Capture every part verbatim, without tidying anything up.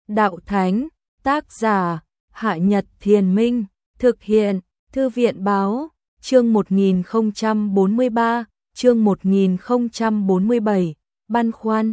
Đạo Thánh, tác giả, Hạ Nhật Thiền Minh, thực hiện, Thư viện Báo, chương một nghìn không trăm bốn mươi ba, chương một nghìn không trăm bốn mươi bảy, băn khoăn.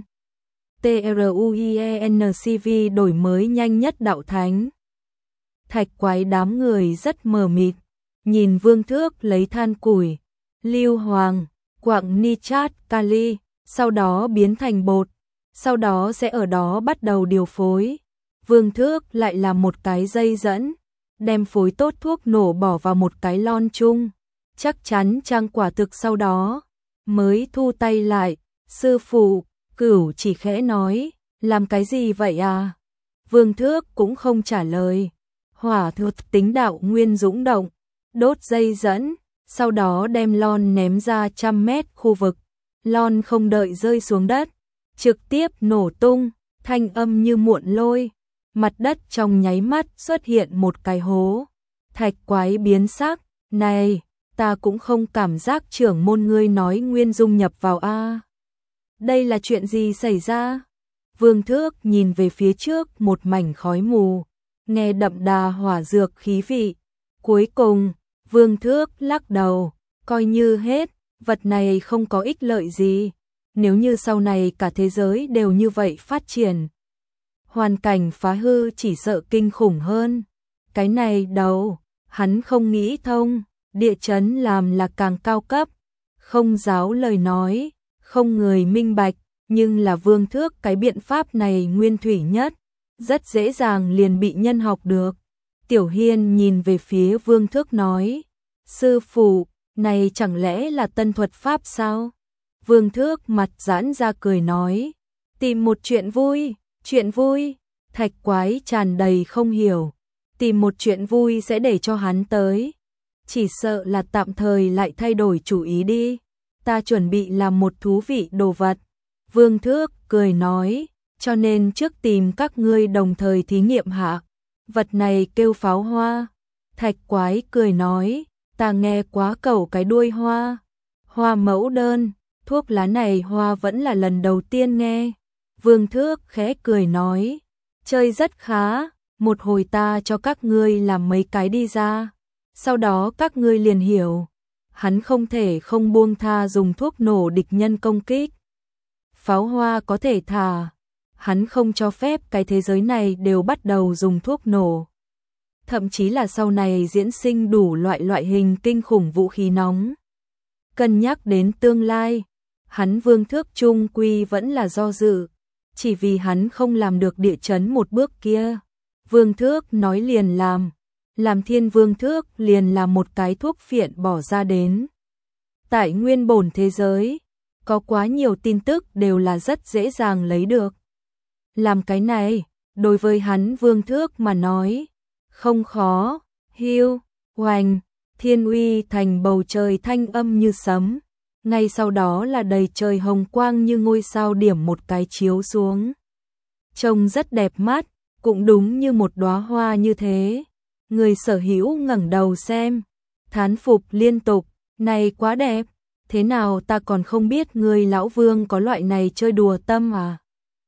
TRUIENCV đổi mới nhanh nhất Đạo Thánh. Thạch Quái đám người rất mờ mịt, nhìn Vương Thước lấy than củi, Lưu Hoàng, quặng nitrat kali, sau đó biến thành bột, sau đó sẽ ở đó bắt đầu điều phối. Vương Thước lại làm một cái dây dẫn, đem phối tốt thuốc nổ bỏ vào một cái lon chung, chắc chắn trang quả thực sau đó, mới thu tay lại. Sư phụ, Cửu chỉ khẽ nói, làm cái gì vậy à? Vương Thước cũng không trả lời. Hỏa thuộc tính đạo nguyên dũng động, đốt dây dẫn, sau đó đem lon ném ra trăm mét khu vực. Lon không đợi rơi xuống đất, trực tiếp nổ tung, thanh âm như muộn lôi. Mặt đất trong nháy mắt xuất hiện một cái hố. Thạch Quái biến sắc, này, ta cũng không cảm giác trưởng môn ngươi nói nguyên dung nhập vào a. Đây là chuyện gì xảy ra? Vương Thước nhìn về phía trước một mảnh khói mù, nghe đậm đà hỏa dược khí vị. Cuối cùng, Vương Thước lắc đầu, coi như hết, vật này không có ích lợi gì. Nếu như sau này cả thế giới đều như vậy phát triển, hoàn cảnh phá hư chỉ sợ kinh khủng hơn. Cái này đâu, hắn không nghĩ thông, địa chấn làm là càng cao cấp, không giáo lời nói, không người minh bạch, nhưng là Vương Thước cái biện pháp này nguyên thủy nhất, rất dễ dàng liền bị nhân học được. Tiểu Hiên nhìn về phía Vương Thước nói, sư phụ, này chẳng lẽ là tân thuật pháp sao? Vương Thước mặt giãn ra cười nói, tìm một chuyện vui, chuyện vui. Thạch Quái tràn đầy không hiểu, tìm một chuyện vui sẽ để cho hắn tới. Chỉ sợ là tạm thời lại thay đổi chủ ý đi, ta chuẩn bị làm một thú vị đồ vật. Vương Thước cười nói, cho nên trước tìm các ngươi đồng thời thí nghiệm hạ. Vật này kêu pháo hoa. Thạch Quái cười nói, ta nghe quá cầu cái đuôi hoa. Hoa mẫu đơn, thuốc lá này hoa vẫn là lần đầu tiên nghe. Vương Thước khẽ cười nói, chơi rất khá, một hồi ta cho các ngươi làm mấy cái đi ra, sau đó các ngươi liền hiểu. Hắn không thể không buông tha dùng thuốc nổ địch nhân công kích. Pháo hoa có thể thả, hắn không cho phép cái thế giới này đều bắt đầu dùng thuốc nổ. Thậm chí là sau này diễn sinh đủ loại loại hình kinh khủng vũ khí nóng. Cân nhắc đến tương lai, hắn Vương Thước trung quy vẫn là do dự, chỉ vì hắn không làm được địa chấn một bước kia. Vương Thước nói liền làm, làm Thiên Vương Thước liền làm một cái thuốc phiện bỏ ra đến. Tại nguyên bổn thế giới, có quá nhiều tin tức đều là rất dễ dàng lấy được. Làm cái này, đối với hắn Vương Thước mà nói, không khó. Hiu, hoành, thiên uy thành bầu trời thanh âm như sấm. Ngay sau đó là đầy trời hồng quang như ngôi sao điểm một cái chiếu xuống. Trông rất đẹp mắt, cũng đúng như một đóa hoa như thế. Người sở hữu ngẩng đầu xem, thán phục liên tục, này quá đẹp, thế nào ta còn không biết người lão Vương có loại này chơi đùa tâm à?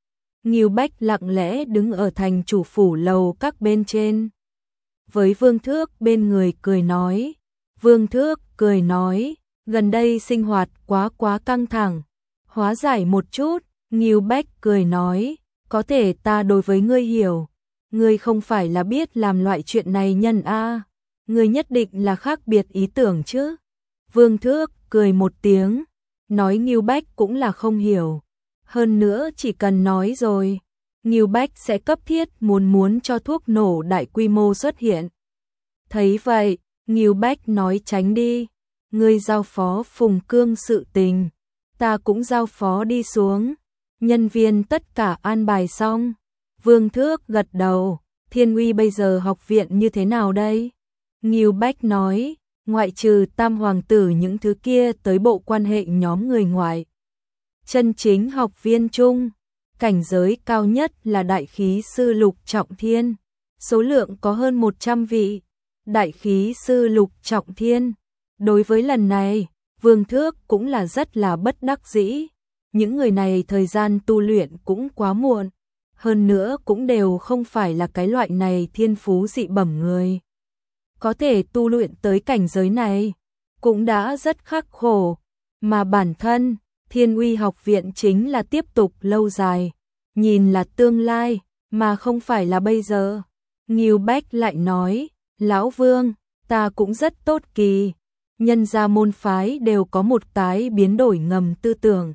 Ngưu Bách lặng lẽ đứng ở thành chủ phủ lầu các bên trên. Với Vương Thước bên người cười nói, Vương Thước cười nói, gần đây sinh hoạt quá quá căng thẳng, hóa giải một chút. Ngưu Bách cười nói, có thể ta đối với ngươi hiểu, ngươi không phải là biết làm loại chuyện này nhân a, ngươi nhất định là khác biệt ý tưởng chứ. Vương Thước cười một tiếng, nói Ngưu Bách cũng là không hiểu, hơn nữa chỉ cần nói rồi, Ngưu Bách sẽ cấp thiết muốn muốn cho thuốc nổ đại quy mô xuất hiện. Thấy vậy, Ngưu Bách nói tránh đi, ngươi giao phó Phùng Cương sự tình, ta cũng giao phó đi xuống. Nhân viên tất cả an bài xong. Vương Thước gật đầu, Thiên Uy bây giờ học viện như thế nào đây? Ngưu Bách nói, ngoại trừ Tam Hoàng tử những thứ kia tới bộ quan hệ nhóm người ngoài. Chân chính học viên chung, cảnh giới cao nhất là đại khí sư Lục Trọng Thiên, số lượng có hơn một trăm vị. Đại khí sư Lục Trọng Thiên. Đối với lần này, Vương Thước cũng là rất là bất đắc dĩ. Những người này thời gian tu luyện cũng quá muộn. hơn nữa cũng đều không phải là cái loại này thiên phú dị bẩm người. Có thể tu luyện tới cảnh giới này, cũng đã rất khắc khổ, mà bản thân, Thiên Uy học viện chính là tiếp tục lâu dài, nhìn là tương lai, mà không phải là bây giờ. Ngưu Bách lại nói, Lão Vương, ta cũng rất tốt kỳ, nhân gia môn phái đều có một tái biến đổi ngầm tư tưởng.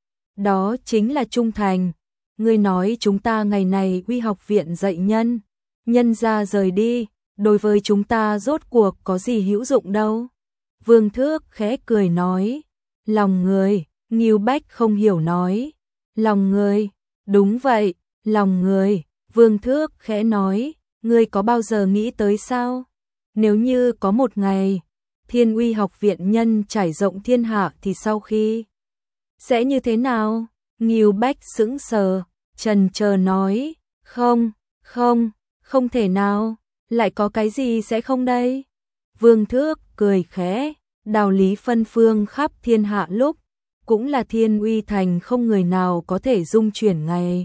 Đó chính là trung thành. Ngươi nói chúng ta ngày này Uy học viện dạy nhân, nhân gia rời đi, đối với chúng ta rốt cuộc có gì hữu dụng đâu. Vương Thước khẽ cười nói, lòng người. Ngưu Bách không hiểu nói, lòng người, đúng vậy, lòng người. Vương Thước khẽ nói, ngươi có bao giờ nghĩ tới sao? Nếu như có một ngày, Thiên Uy học viện nhân trải rộng thiên hạ thì sau khi sẽ như thế nào? Ngưu Bách sững sờ, chần chờ nói, không, không, không thể nào, lại có cái gì sẽ không đây? Vương Thước cười khẽ, đạo lý phân phương khắp thiên hạ lúc, cũng là Thiên Uy thành không người nào có thể dung chuyển ngày.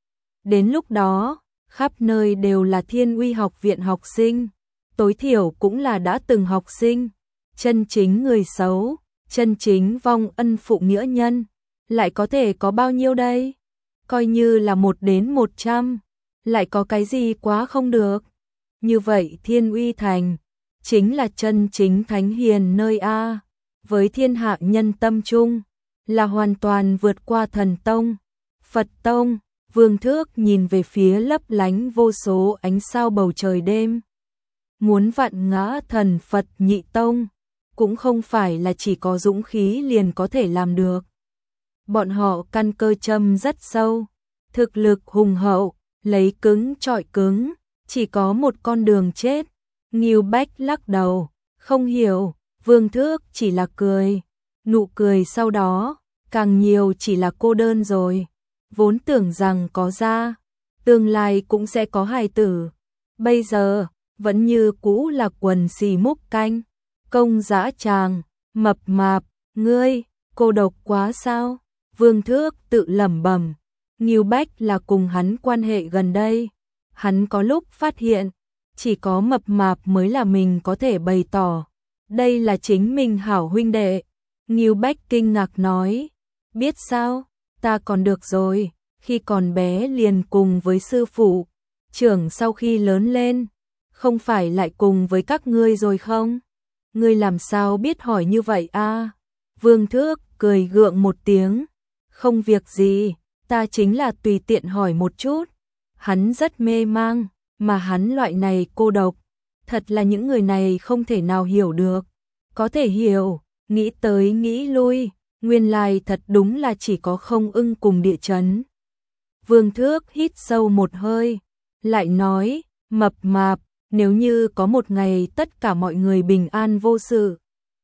Đến lúc đó, khắp nơi đều là Thiên Uy học viện học sinh, tối thiểu cũng là đã từng học sinh, chân chính người xấu, chân chính vong ân phụ nghĩa nhân, lại có thể có bao nhiêu đây? Coi như là một đến một trăm, lại có cái gì quá không được? Như vậy Thiên Uy thành, chính là chân chính thánh hiền nơi A, với thiên hạ nhân tâm chung, là hoàn toàn vượt qua thần tông, Phật tông. Vương Thước nhìn về phía lấp lánh vô số ánh sao bầu trời đêm. Muốn vặn ngã thần Phật nhị tông, cũng không phải là chỉ có dũng khí liền có thể làm được. Bọn họ căn cơ châm rất sâu, thực lực hùng hậu, lấy cứng chọi cứng, chỉ có một con đường chết. Ngưu Bách lắc đầu, không hiểu. Vương Thước chỉ là cười, nụ cười sau đó, càng nhiều chỉ là cô đơn rồi. Vốn tưởng rằng có ra, tương lai cũng sẽ có hài tử. Bây giờ, vẫn như cũ là quần xì múc canh, công dã tràng, mập mạp, ngươi, cô độc quá sao? Vương Thước tự lẩm bẩm. Ngưu Bách là cùng hắn quan hệ gần đây. Hắn có lúc phát hiện, chỉ có mập mạp mới là mình có thể bày tỏ. Đây là chính mình hảo huynh đệ. Ngưu Bách kinh ngạc nói, biết sao? Ta còn được rồi, khi còn bé liền cùng với sư phụ, trưởng sau khi lớn lên, không phải lại cùng với các ngươi rồi không? Ngươi làm sao biết hỏi như vậy a? Vương Thước cười gượng một tiếng, không việc gì, ta chính là tùy tiện hỏi một chút. Hắn rất mê mang, mà hắn loại này cô độc, thật là những người này không thể nào hiểu được. Có thể hiểu, nghĩ tới nghĩ lui, nguyên lai thật đúng là chỉ có không ưng cùng địa chấn. Vương Thước hít sâu một hơi, lại nói, mập mạp, nếu như có một ngày tất cả mọi người bình an vô sự,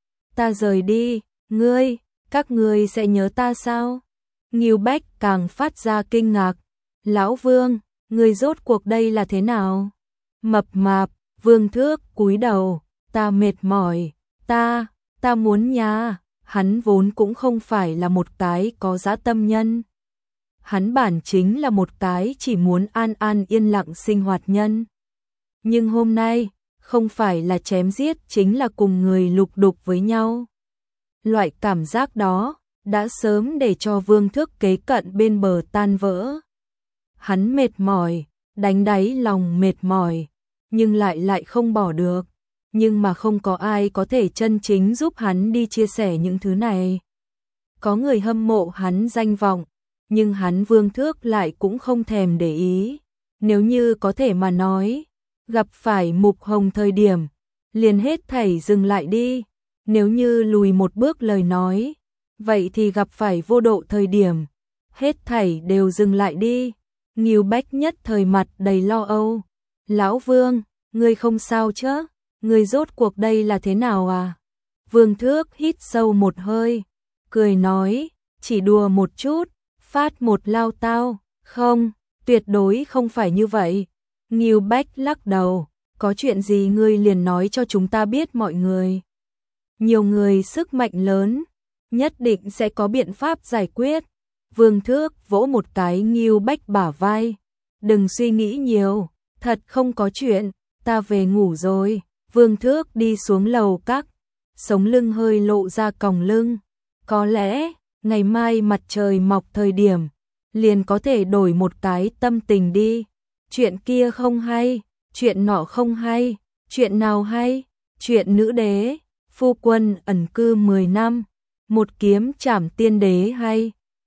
ta rời đi, ngươi, các ngươi sẽ nhớ ta sao? Ngưu Bách càng phát ra kinh ngạc, Lão Vương, ngươi rốt cuộc đây là thế nào? Mập mạp, Vương Thước cúi đầu, ta mệt mỏi, ta, ta muốn nhà. Hắn vốn cũng không phải là một cái có dã tâm nhân. Hắn bản chính là một cái chỉ muốn an an yên lặng sinh hoạt nhân. Nhưng hôm nay, không phải là chém giết chính là cùng người lục đục với nhau. Loại cảm giác đó, đã sớm để cho Vương Thước kế cận bên bờ tan vỡ. Hắn mệt mỏi, đánh đáy lòng mệt mỏi, nhưng lại lại không bỏ được. Nhưng mà không có ai có thể chân chính giúp hắn đi chia sẻ những thứ này. Có người hâm mộ hắn danh vọng, nhưng hắn Vương Thước lại cũng không thèm để ý. Nếu như có thể mà nói, gặp phải Mục Hồng thời điểm, liền hết thảy dừng lại đi. Nếu như lùi một bước lời nói, vậy thì gặp phải Vô Độ thời điểm, hết thảy đều dừng lại đi. Ngưu Bách nhất thời mặt đầy lo âu. Lão Vương, ngươi không sao chứ? Ngươi rốt cuộc đây là thế nào à? Vương Thước hít sâu một hơi, cười nói, chỉ đùa một chút, phát một lao tao, không, tuyệt đối không phải như vậy. Ngưu Bách lắc đầu, có chuyện gì ngươi liền nói cho chúng ta biết mọi người. Nhiều người sức mạnh lớn, nhất định sẽ có biện pháp giải quyết. Vương Thước vỗ một cái Ngưu Bách bả vai, đừng suy nghĩ nhiều, thật không có chuyện, ta về ngủ rồi. Vương Thước đi xuống lầu các, sống lưng hơi lộ ra còng lưng. Có lẽ, ngày mai mặt trời mọc thời điểm, liền có thể đổi một cái tâm tình đi. Chuyện kia không hay, chuyện nọ không hay, chuyện nào hay, chuyện nữ đế, phu quân ẩn cư mười năm, một kiếm trảm tiên đế hay.